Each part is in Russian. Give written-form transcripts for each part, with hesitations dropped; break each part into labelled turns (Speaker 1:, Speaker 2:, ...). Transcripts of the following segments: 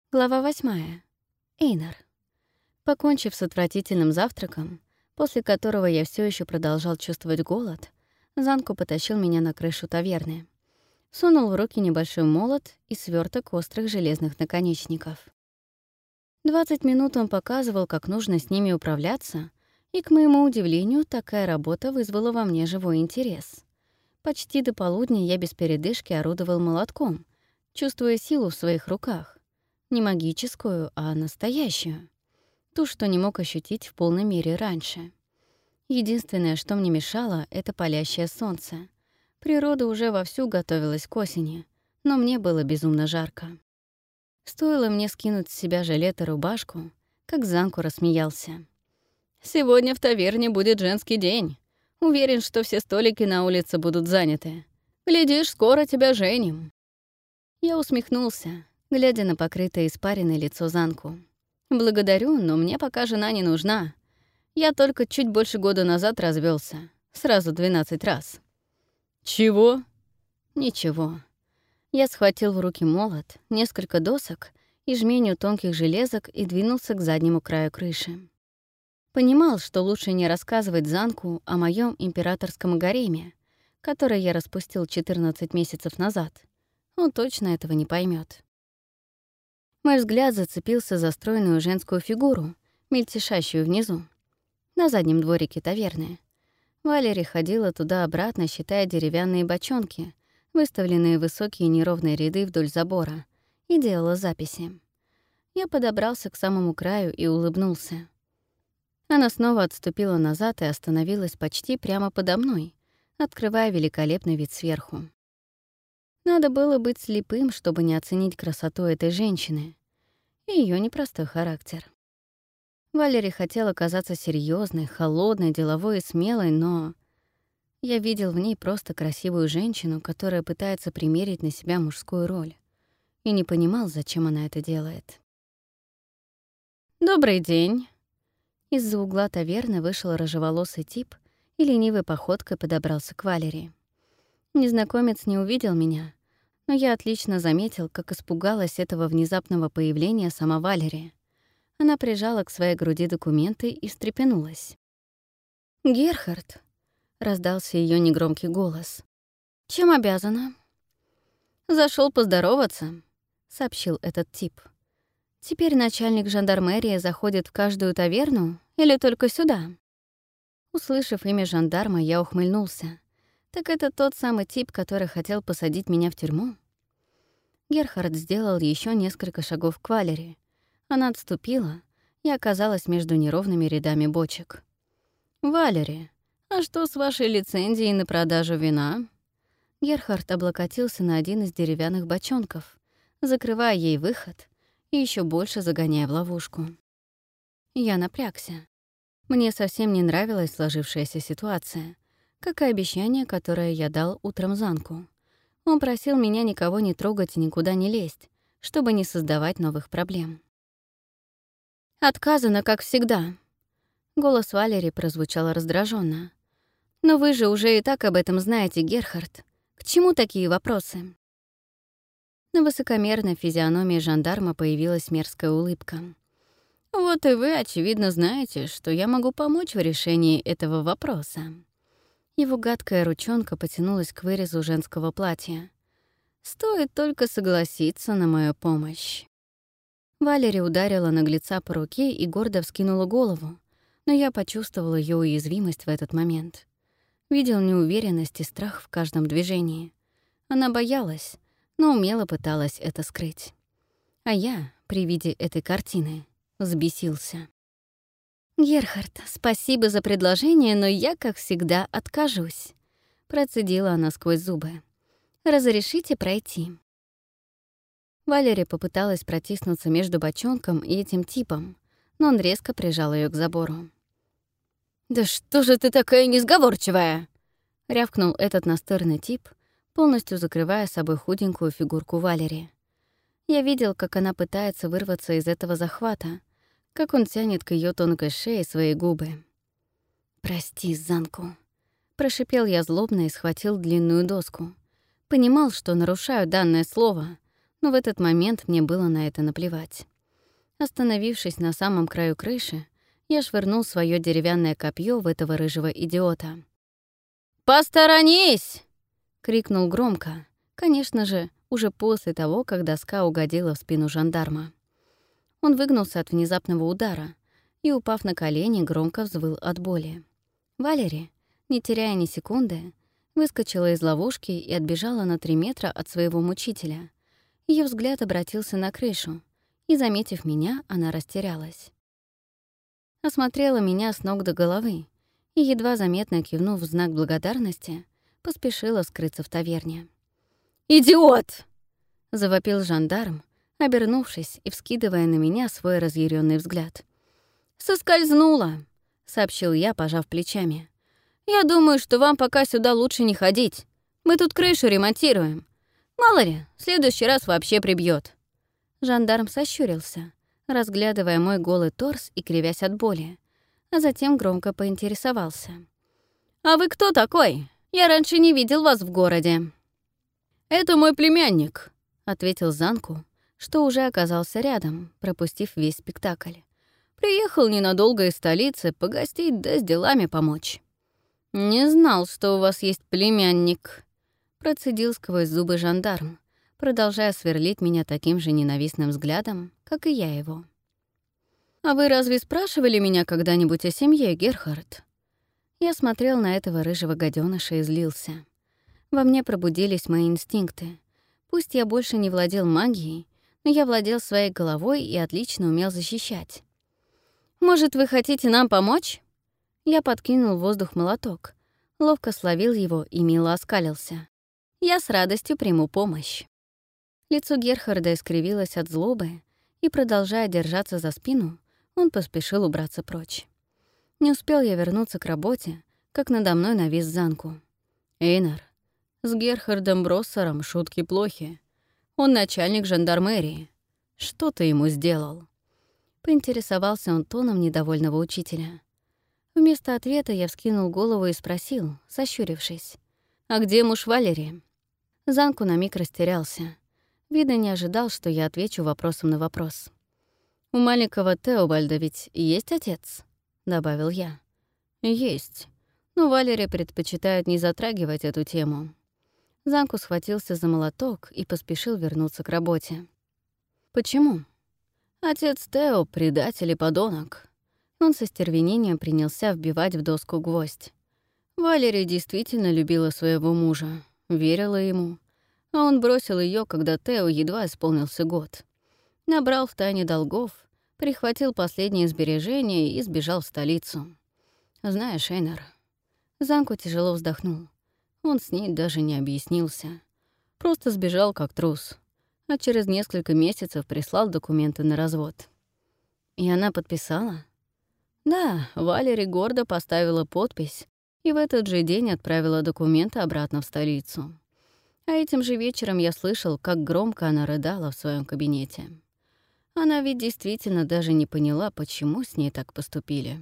Speaker 1: Глава 8. Эйнар. Покончив с отвратительным завтраком, после которого я все еще продолжал чувствовать голод, Занку потащил меня на крышу таверны. Сунул в руки небольшой молот и сверток острых железных наконечников. 20 минут он показывал, как нужно с ними управляться, и, к моему удивлению, такая работа вызвала во мне живой интерес. Почти до полудня я без передышки орудовал молотком, чувствуя силу в своих руках. Не магическую, а настоящую. Ту, что не мог ощутить в полной мере раньше. Единственное, что мне мешало, — это палящее солнце. Природа уже вовсю готовилась к осени, но мне было безумно жарко. Стоило мне скинуть с себя жилет и рубашку, как Занку рассмеялся. «Сегодня в таверне будет женский день. Уверен, что все столики на улице будут заняты. Глядишь, скоро тебя женим». Я усмехнулся, глядя на покрытое испариной лицо Занку. «Благодарю, но мне пока жена не нужна. Я только чуть больше года назад развелся, сразу 12 раз». «Чего?» «Ничего». Я схватил в руки молот, несколько досок и жменю тонких железок и двинулся к заднему краю крыши. Понимал, что лучше не рассказывать Занку о моем императорском гареме, который я распустил 14 месяцев назад. Он точно этого не поймет. Мой взгляд зацепился за стройную женскую фигуру, мельтешащую внизу, на заднем дворике таверны. Валери ходила туда-обратно, считая деревянные бочонки, выставленные в высокие неровные ряды вдоль забора, и делала записи. Я подобрался к самому краю и улыбнулся. Она снова отступила назад и остановилась почти прямо подо мной, открывая великолепный вид сверху. Надо было быть слепым, чтобы не оценить красоту этой женщины и её непростой характер. Валери хотела казаться серьезной, холодной, деловой и смелой, но я видел в ней просто красивую женщину, которая пытается примерить на себя мужскую роль, и не понимал, зачем она это делает. «Добрый день!» Из-за угла таверны вышел рыжеволосый тип и ленивой походкой подобрался к Валери. Незнакомец не увидел меня, но я отлично заметил, как испугалась этого внезапного появления сама Валери. Она прижала к своей груди документы и встрепенулась. «Герхард», — раздался ее негромкий голос. «Чем обязана?» «Зашел поздороваться», — сообщил этот тип. «Теперь начальник жандармерии заходит в каждую таверну или только сюда?» Услышав имя жандарма, я ухмыльнулся. Так это тот самый тип, который хотел посадить меня в тюрьму? Герхард сделал еще несколько шагов к Валери. Она отступила и оказалась между неровными рядами бочек. «Валери, а что с вашей лицензией на продажу вина?» Герхард облокотился на один из деревянных бочонков, закрывая ей выход и еще больше загоняя в ловушку. Я напрягся. Мне совсем не нравилась сложившаяся ситуация, как и обещание, которое я дал утром Занку. Он просил меня никого не трогать и никуда не лезть, чтобы не создавать новых проблем. «Отказано, как всегда». Голос Валери прозвучал раздраженно. «Но вы же уже и так об этом знаете, Герхард. К чему такие вопросы?» На высокомерной физиономии жандарма появилась мерзкая улыбка. «Вот и вы, очевидно, знаете, что я могу помочь в решении этого вопроса». Его гадкая ручонка потянулась к вырезу женского платья. «Стоит только согласиться на мою помощь». Валери ударила наглеца по руке и гордо вскинула голову, но я почувствовала ее уязвимость в этот момент. Видел неуверенность и страх в каждом движении. Она боялась, но умело пыталась это скрыть. А я, при виде этой картины, взбесился. «Герхард, спасибо за предложение, но я, как всегда, откажусь», — процедила она сквозь зубы. «Разрешите пройти?» Валери попыталась протиснуться между бочонком и этим типом, но он резко прижал ее к забору. «Да что же ты такая несговорчивая?» — рявкнул этот настырный тип, полностью закрывая собой худенькую фигурку Валери. Я видел, как она пытается вырваться из этого захвата, как он тянет к ее тонкой шее свои губы. «Прости, Занку», — прошипел я злобно и схватил длинную доску. Понимал, что нарушаю данное слово, но в этот момент мне было на это наплевать. Остановившись на самом краю крыши, я швырнул свое деревянное копье в этого рыжего идиота. «Посторонись!» — крикнул громко, конечно же, уже после того, как доска угодила в спину жандарма. Он выгнулся от внезапного удара и, упав на колени, громко взвыл от боли. Валери, не теряя ни секунды, выскочила из ловушки и отбежала на 3 метра от своего мучителя. Ее взгляд обратился на крышу, и, заметив меня, она растерялась. Осмотрела меня с ног до головы и, едва заметно кивнув в знак благодарности, поспешила скрыться в таверне. «Идиот!» — завопил жандарм, обернувшись и вскидывая на меня свой разъяренный взгляд. «Соскользнула!» — сообщил я, пожав плечами. «Я думаю, что вам пока сюда лучше не ходить. Мы тут крышу ремонтируем. Мало ли, в следующий раз вообще прибьет. Жандарм сощурился, разглядывая мой голый торс и кривясь от боли, а затем громко поинтересовался. «А вы кто такой? Я раньше не видел вас в городе». «Это мой племянник», — ответил Занку, что уже оказался рядом, пропустив весь спектакль. «Приехал ненадолго из столицы погостить да с делами помочь». «Не знал, что у вас есть племянник», — процедил сквозь зубы жандарм, продолжая сверлить меня таким же ненавистным взглядом, как и я его. «А вы разве спрашивали меня когда-нибудь о семье, Герхард?» Я смотрел на этого рыжего гадёныша и злился. Во мне пробудились мои инстинкты. Пусть я больше не владел магией, но я владел своей головой и отлично умел защищать. «Может, вы хотите нам помочь?» Я подкинул в воздух молоток, ловко словил его и мило оскалился. «Я с радостью приму помощь». Лицо Герхарда искривилось от злобы, и, продолжая держаться за спину, он поспешил убраться прочь. Не успел я вернуться к работе, как надо мной навис Занку. «Эйнар, с Герхардом Броссером шутки плохи. Он начальник жандармерии. Что ты ему сделал?» Поинтересовался он тоном недовольного учителя. Вместо ответа я вскинул голову и спросил, сощурившись. «А где муж Валери?» Занку на миг растерялся. Видно, не ожидал, что я отвечу вопросом на вопрос. «У маленького Теобальда ведь есть отец?» — добавил я. «Есть. Но Валери предпочитает не затрагивать эту тему». Занку схватился за молоток и поспешил вернуться к работе. «Почему?» «Отец Тео — предатель и подонок». Он со стервенением принялся вбивать в доску гвоздь. Валери действительно любила своего мужа, верила ему, а он бросил ее, когда Тео едва исполнился год. Набрал в тайне долгов, прихватил последние сбережения и сбежал в столицу. Знаешь, Эйнар, Занку тяжело вздохнул. Он с ней даже не объяснился. Просто сбежал как трус, а через несколько месяцев прислал документы на развод. И она подписала? Да, Валери гордо поставила подпись и в этот же день отправила документы обратно в столицу. А этим же вечером я слышал, как громко она рыдала в своем кабинете. Она ведь действительно даже не поняла, почему с ней так поступили.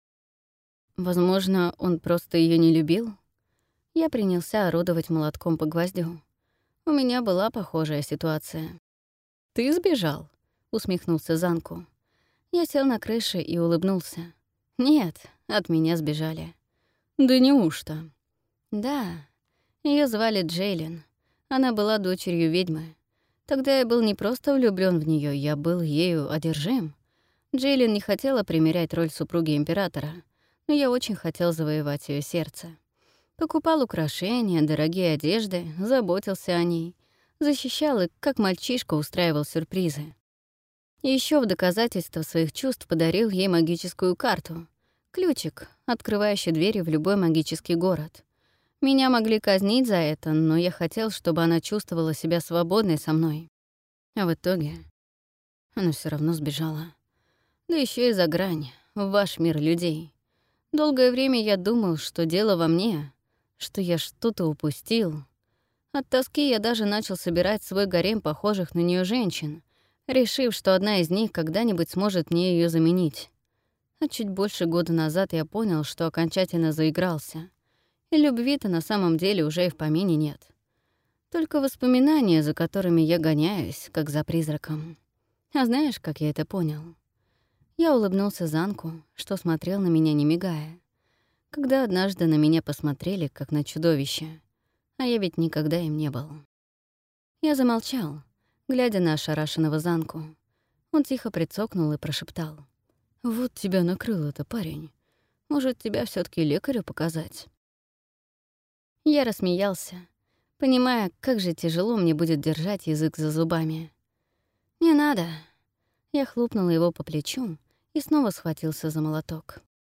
Speaker 1: Возможно, он просто ее не любил? Я принялся орудовать молотком по гвоздю. У меня была похожая ситуация. «Ты сбежал?» — усмехнулся Занку. Я сел на крыше и улыбнулся. «Нет, от меня сбежали». «Да неужто?» «Да, ее звали Джейлин. Она была дочерью ведьмы. Тогда я был не просто влюблён в нее, я был ею одержим. Джейлин не хотела примерять роль супруги императора, но я очень хотел завоевать ее сердце. Покупал украшения, дорогие одежды, заботился о ней, защищал и, как мальчишка, устраивал сюрпризы. И ещё в доказательство своих чувств подарил ей магическую карту. Ключик, открывающий двери в любой магический город. Меня могли казнить за это, но я хотел, чтобы она чувствовала себя свободной со мной. А в итоге она всё равно сбежала. Да ещё и за грань, в ваш мир людей. Долгое время я думал, что дело во мне, что я что-то упустил. От тоски я даже начал собирать свой гарем похожих на неё женщин, решив, что одна из них когда-нибудь сможет мне её заменить. А чуть больше года назад я понял, что окончательно заигрался. И любви-то на самом деле уже и в помине нет. Только воспоминания, за которыми я гоняюсь, как за призраком. А знаешь, как я это понял? Я улыбнулся Занку, что смотрел на меня, не мигая. Когда однажды на меня посмотрели, как на чудовище, а я ведь никогда им не был. Я замолчал, глядя на ошарашенного Занку. Он тихо прицокнул и прошептал: «Вот тебя накрыло-то, парень. Может, тебя все таки лекарю показать?» Я рассмеялся, понимая, как же тяжело мне будет держать язык за зубами. «Не надо». Я хлопнула его по плечу и снова схватился за молоток.